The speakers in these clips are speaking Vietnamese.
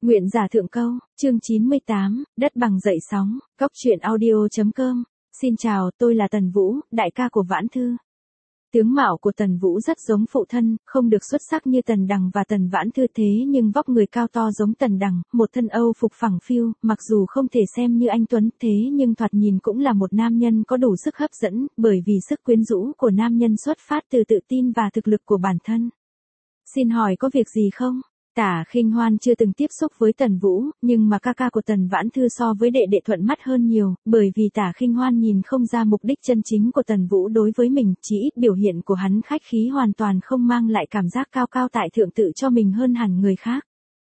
Nguyện giả thượng câu, chương 98, đất bằng dậy sóng, góc truyện audio.com. Xin chào, tôi là Tần Vũ, đại ca của Vãn Thư. Tướng mạo của Tần Vũ rất giống phụ thân, không được xuất sắc như Tần Đằng và Tần Vãn Thư thế nhưng vóc người cao to giống Tần Đằng, một thân Âu phục phẳng phiu, mặc dù không thể xem như anh tuấn thế nhưng thoạt nhìn cũng là một nam nhân có đủ sức hấp dẫn, bởi vì sức quyến rũ của nam nhân xuất phát từ tự tin và thực lực của bản thân. Xin hỏi có việc gì không? Tả Khinh Hoan chưa từng tiếp xúc với Tần Vũ, nhưng mà ca của Tần Vãn Thư so với đệ đệ thuận mắt hơn nhiều, bởi vì Tả Khinh Hoan nhìn không ra mục đích chân chính của Tần Vũ đối với mình, chỉ ít biểu hiện của hắn khách khí hoàn toàn không mang lại cảm giác cao cao tại thượng tự cho mình hơn hẳn người khác.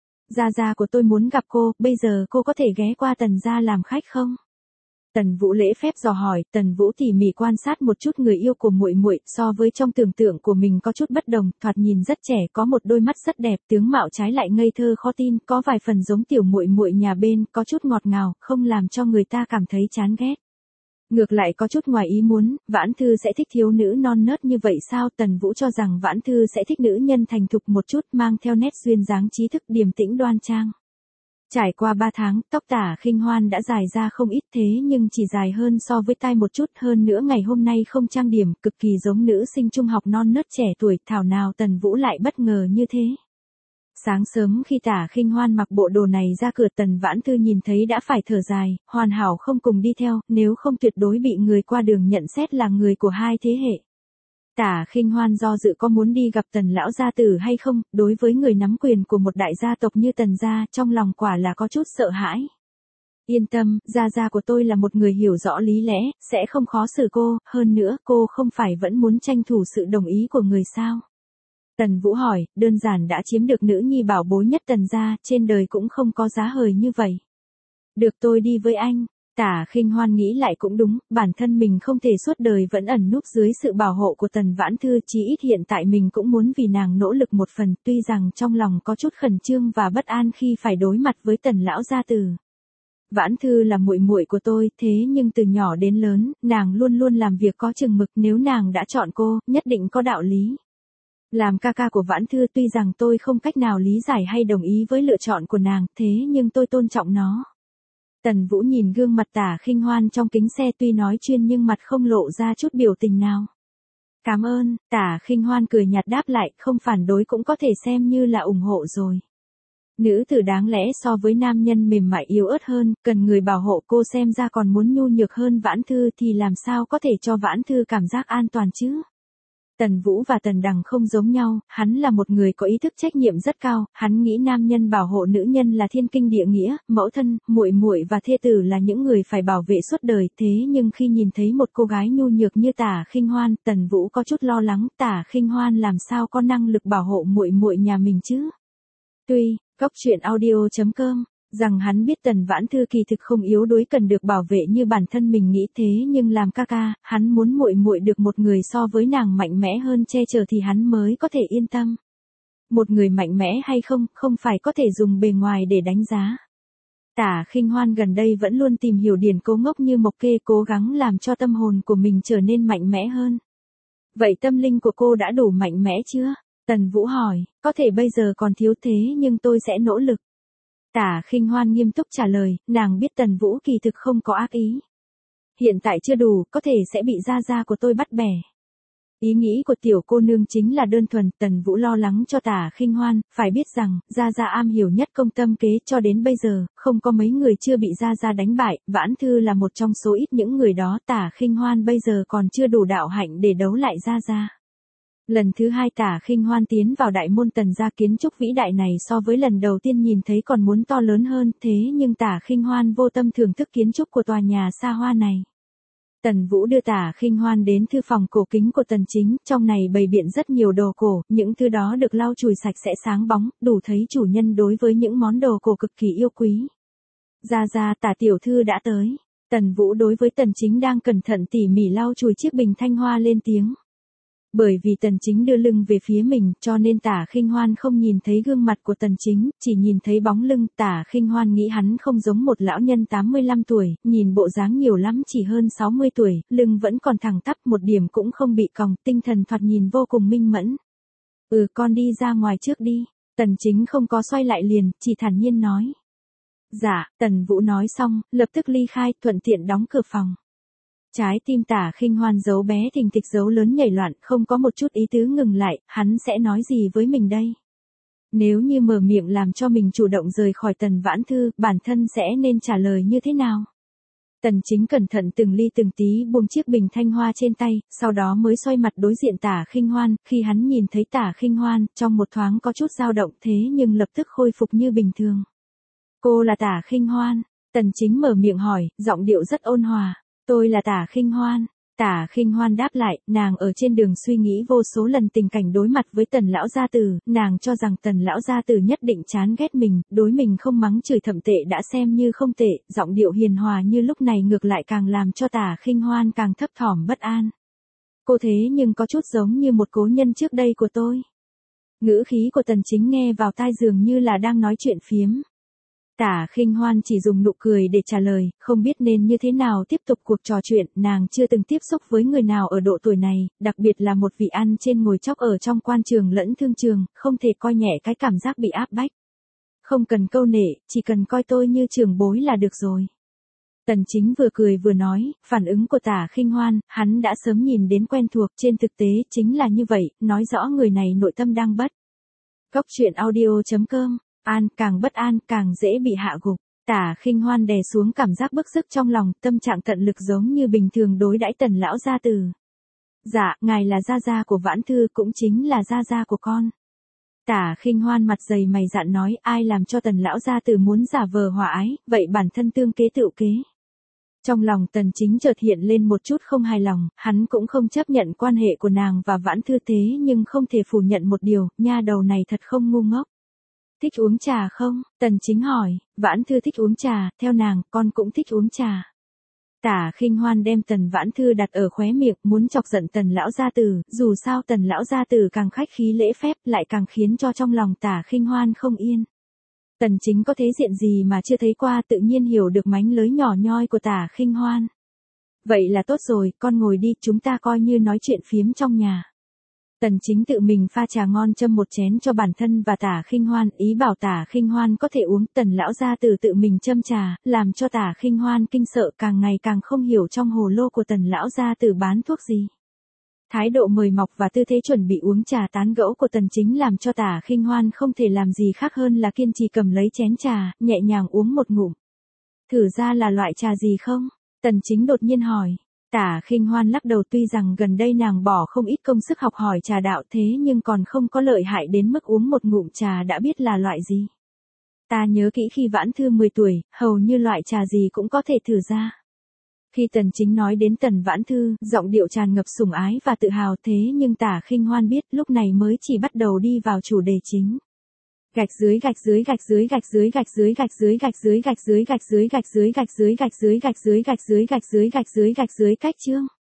Gia của tôi muốn gặp cô, bây giờ cô có thể ghé qua Tần gia làm khách không? Tần Vũ lễ phép dò hỏi. Tần Vũ tỉ mỉ quan sát một chút người yêu của muội muội, so với trong tưởng tượng của mình có chút bất đồng, thoạt nhìn rất trẻ, có một đôi mắt rất đẹp, tướng mạo trái lại ngây thơ khó tin, có vài phần giống tiểu muội muội nhà bên, có chút ngọt ngào, không làm cho người ta cảm thấy chán ghét. Ngược lại có chút ngoài ý muốn, Vãn Thư sẽ thích thiếu nữ non nớt như vậy sao? Tần Vũ cho rằng Vãn Thư sẽ thích nữ nhân thành thục một chút, mang theo nét duyên dáng trí thức, điềm tĩnh đoan trang. Trải qua 3 tháng, tóc Tả Khinh Hoan đã dài ra không ít thế nhưng chỉ dài hơn so với tai một chút, hơn nữa ngày hôm nay không trang điểm, cực kỳ giống nữ sinh trung học non nớt trẻ tuổi, thảo nào Tần Vũ lại bất ngờ như thế. Sáng sớm khi Tả Khinh Hoan mặc bộ đồ này ra cửa, Tần Vãn Thư nhìn thấy đã phải thở dài, hoàn hảo không cùng đi theo, nếu không tuyệt đối bị người qua đường nhận xét là người của hai thế hệ. Tả Khinh Hoan do dự có muốn đi gặp Tần lão gia tử hay không, đối với người nắm quyền của một đại gia tộc như Tần gia, trong lòng quả là có chút sợ hãi. Yên tâm, gia của tôi là một người hiểu rõ lý lẽ, sẽ không khó xử cô, hơn nữa cô không phải vẫn muốn tranh thủ sự đồng ý của người sao? Tần Vũ hỏi. Đơn giản đã chiếm được nữ nhi bảo bối nhất Tần gia, trên đời cũng không có giá hời như vậy. Được, tôi đi với anh. Tả Khinh Hoan nghĩ lại cũng đúng, bản thân mình không thể suốt đời vẫn ẩn núp dưới sự bảo hộ của Tần Vãn Thư, chí ít hiện tại mình cũng muốn vì nàng nỗ lực một phần, tuy rằng trong lòng có chút khẩn trương và bất an khi phải đối mặt với Tần lão gia tử. Vãn Thư là muội muội của tôi, thế nhưng từ nhỏ đến lớn, nàng luôn luôn làm việc có chừng mực, nếu nàng đã chọn cô, nhất định có đạo lý. Làm ca của Vãn Thư, tuy rằng tôi không cách nào lý giải hay đồng ý với lựa chọn của nàng, thế nhưng tôi tôn trọng nó. Tần Vũ nhìn gương mặt Tả Khinh Hoan trong kính xe, tuy nói chuyên nhưng mặt không lộ ra chút biểu tình nào. Cảm ơn. Tả Khinh Hoan cười nhạt đáp lại, không phản đối cũng có thể xem như là ủng hộ rồi. Nữ tử đáng lẽ so với nam nhân mềm mại yếu ớt hơn, cần người bảo hộ, cô xem ra còn muốn nhu nhược hơn Vãn Thư thì làm sao có thể cho Vãn Thư cảm giác an toàn chứ? Tần Vũ và Tần Đằng không giống nhau, hắn là một người có ý thức trách nhiệm rất cao, hắn nghĩ nam nhân bảo hộ nữ nhân là thiên kinh địa nghĩa, mẫu thân, muội muội và thê tử là những người phải bảo vệ suốt đời, thế nhưng khi nhìn thấy một cô gái nhu nhược như Tả Khinh Hoan, Tần Vũ có chút lo lắng, Tả Khinh Hoan làm sao có năng lực bảo hộ muội muội nhà mình chứ? Tuy, góc truyện audio.com, rằng hắn biết Tần Vãn Thư kỳ thực không yếu đuối cần được bảo vệ như bản thân mình nghĩ, thế nhưng làm ca, hắn muốn muội muội được một người so với nàng mạnh mẽ hơn che chở thì hắn mới có thể yên tâm. Một người mạnh mẽ hay không, không phải có thể dùng bề ngoài để đánh giá. Tả Khinh Hoan gần đây vẫn luôn tìm hiểu điển cố ngốc như Mộc Kê, cố gắng làm cho tâm hồn của mình trở nên mạnh mẽ hơn. Vậy tâm linh của cô đã đủ mạnh mẽ chưa? Tần Vũ hỏi. Có thể bây giờ còn thiếu thế nhưng tôi sẽ nỗ lực. Tả Khinh Hoan nghiêm túc trả lời, nàng biết Tần Vũ kỳ thực không có ác ý. Hiện tại chưa đủ, có thể sẽ bị gia của tôi bắt bẻ. Ý nghĩ của tiểu cô nương chính là đơn thuần. Tần Vũ lo lắng cho Tả Khinh Hoan, phải biết rằng, gia am hiểu nhất công tâm kế, cho đến bây giờ, không có mấy người chưa bị gia đánh bại, Vãn Thư là một trong số ít những người đó, Tả Khinh Hoan bây giờ còn chưa đủ đạo hạnh để đấu lại gia. Lần thứ 2 Tả Khinh Hoan tiến vào đại môn Tần gia, kiến trúc vĩ đại này so với lần đầu tiên nhìn thấy còn muốn to lớn hơn, thế nhưng Tả Khinh Hoan vô tâm thưởng thức kiến trúc của tòa nhà xa hoa này. Tần Vũ đưa Tả Khinh Hoan đến thư phòng cổ kính của Tần Chính, trong này bày biện rất nhiều đồ cổ, những thứ đó được lau chùi sạch sẽ sáng bóng, đủ thấy chủ nhân đối với những món đồ cổ cực kỳ yêu quý. Gia, Tả tiểu thư đã tới. Tần Vũ đối với Tần Chính đang cẩn thận tỉ mỉ lau chùi chiếc bình thanh hoa lên tiếng. Bởi vì Tần Chính đưa lưng về phía mình, cho nên Tả Khinh Hoan không nhìn thấy gương mặt của Tần Chính, chỉ nhìn thấy bóng lưng. Tả Khinh Hoan nghĩ hắn không giống một lão nhân 85 tuổi, nhìn bộ dáng nhiều lắm chỉ hơn 60 tuổi, lưng vẫn còn thẳng tắp, một điểm cũng không bị còng, tinh thần thoạt nhìn vô cùng minh mẫn. Con đi ra ngoài trước đi. Tần Chính không có xoay lại liền, chỉ thản nhiên nói. Dạ, Tần Vũ nói xong, lập tức ly khai, thuận tiện đóng cửa phòng. Trái tim Tả Khinh Hoan giấu bé thình thịch giấu lớn nhảy loạn, không có một chút ý tứ ngừng lại, hắn sẽ nói gì với mình đây? Nếu như mở miệng làm cho mình chủ động rời khỏi Tần Vãn Thư, bản thân sẽ nên trả lời như thế nào? Tần Chính cẩn thận từng ly từng tí buông chiếc bình thanh hoa trên tay, sau đó mới xoay mặt đối diện Tả Khinh Hoan, khi hắn nhìn thấy Tả Khinh Hoan, trong một thoáng có chút dao động thế nhưng lập tức khôi phục như bình thường. Cô là Tả Khinh Hoan, Tần Chính mở miệng hỏi, giọng điệu rất ôn hòa, tôi là Tả Khinh Hoan. Tả Khinh Hoan đáp lại, nàng ở trên đường suy nghĩ vô số lần tình cảnh đối mặt với Tần lão gia tử, nàng cho rằng Tần lão gia tử nhất định chán ghét mình, đối mình không mắng chửi thậm tệ đã xem như không tệ, giọng điệu hiền hòa như lúc này ngược lại càng làm cho Tả Khinh Hoan càng thấp thỏm bất an. Cô thế nhưng có chút giống như một cố nhân trước đây của tôi. Ngữ khí của Tần Chính nghe vào tai dường như là đang nói chuyện phiếm. Tả Khinh Hoan chỉ dùng nụ cười để trả lời, không biết nên như thế nào tiếp tục cuộc trò chuyện, nàng chưa từng tiếp xúc với người nào ở độ tuổi này, đặc biệt là một vị ăn trên ngồi chóc ở trong quan trường lẫn thương trường, không thể coi nhẹ cái cảm giác bị áp bách. Không cần câu nệ, chỉ cần coi tôi như trưởng bối là được rồi. Tần Chính vừa cười vừa nói, phản ứng của Tả Khinh Hoan, hắn đã sớm nhìn đến quen thuộc, trên thực tế chính là như vậy, nói rõ người này nội tâm đang bất. Góc truyện audio.com càng bất an, càng dễ bị hạ gục. Tả Khinh Hoan đè xuống cảm giác bức xúc trong lòng, tâm trạng tận lực giống như bình thường đối đãi Tần lão gia tử. Dạ, ngài là gia gia của Vãn Thư, cũng chính là gia gia của con. Tả Khinh Hoan mặt dày mày dạn nói, ai làm cho Tần lão gia tử muốn giả vờ hòa ái, vậy bản thân tương kế tự kế. Trong lòng Tần Chính chợt hiện lên một chút không hài lòng, hắn cũng không chấp nhận quan hệ của nàng và Vãn Thư thế nhưng không thể phủ nhận một điều, nha đầu này thật không ngu ngốc. Thích uống trà không? Tần Chính hỏi, Vãn Thư thích uống trà, theo nàng, con cũng thích uống trà. Tả Khinh Hoan đem Tần Vãn Thư đặt ở khóe miệng, muốn chọc giận Tần lão gia tử, dù sao Tần lão gia tử càng khách khí lễ phép, lại càng khiến cho trong lòng Tả Khinh Hoan không yên. Tần Chính có thế diện gì mà chưa thấy qua, tự nhiên hiểu được mánh lới nhỏ nhoi của Tả Khinh Hoan. Vậy là tốt rồi, con ngồi đi, chúng ta coi như nói chuyện phiếm trong nhà. Tần Chính tự mình pha trà ngon châm một chén cho bản thân và Tả Khinh Hoan, ý bảo Tả Khinh Hoan có thể uống. Tần lão gia tử tự mình châm trà, làm cho Tả Khinh Hoan kinh sợ, càng ngày càng không hiểu trong hồ lô của Tần lão gia tử bán thuốc gì. Thái độ mời mọc và tư thế chuẩn bị uống trà tán gẫu của Tần Chính làm cho Tả Khinh Hoan không thể làm gì khác hơn là kiên trì cầm lấy chén trà, nhẹ nhàng uống một ngụm. Thử ra là loại trà gì không? Tần Chính đột nhiên hỏi. Tả Khinh Hoan lắc đầu, tuy rằng gần đây nàng bỏ không ít công sức học hỏi trà đạo thế nhưng còn không có lợi hại đến mức uống một ngụm trà đã biết là loại gì. Ta nhớ kỹ khi Vãn Thư 10 tuổi, hầu như loại trà gì cũng có thể thử ra. Khi Tần Chính nói đến Tần Vãn Thư, giọng điệu tràn ngập sủng ái và tự hào thế nhưng Tả Khinh Hoan biết lúc này mới chỉ bắt đầu đi vào chủ đề chính. Gạch dưới gạch dưới gạch dưới gạch dưới gạch dưới gạch dưới gạch dưới gạch dưới gạch dưới gạch dưới gạch dưới gạch dưới gạch dưới gạch dưới gạch dưới gạch dưới gạch dưới cách chương.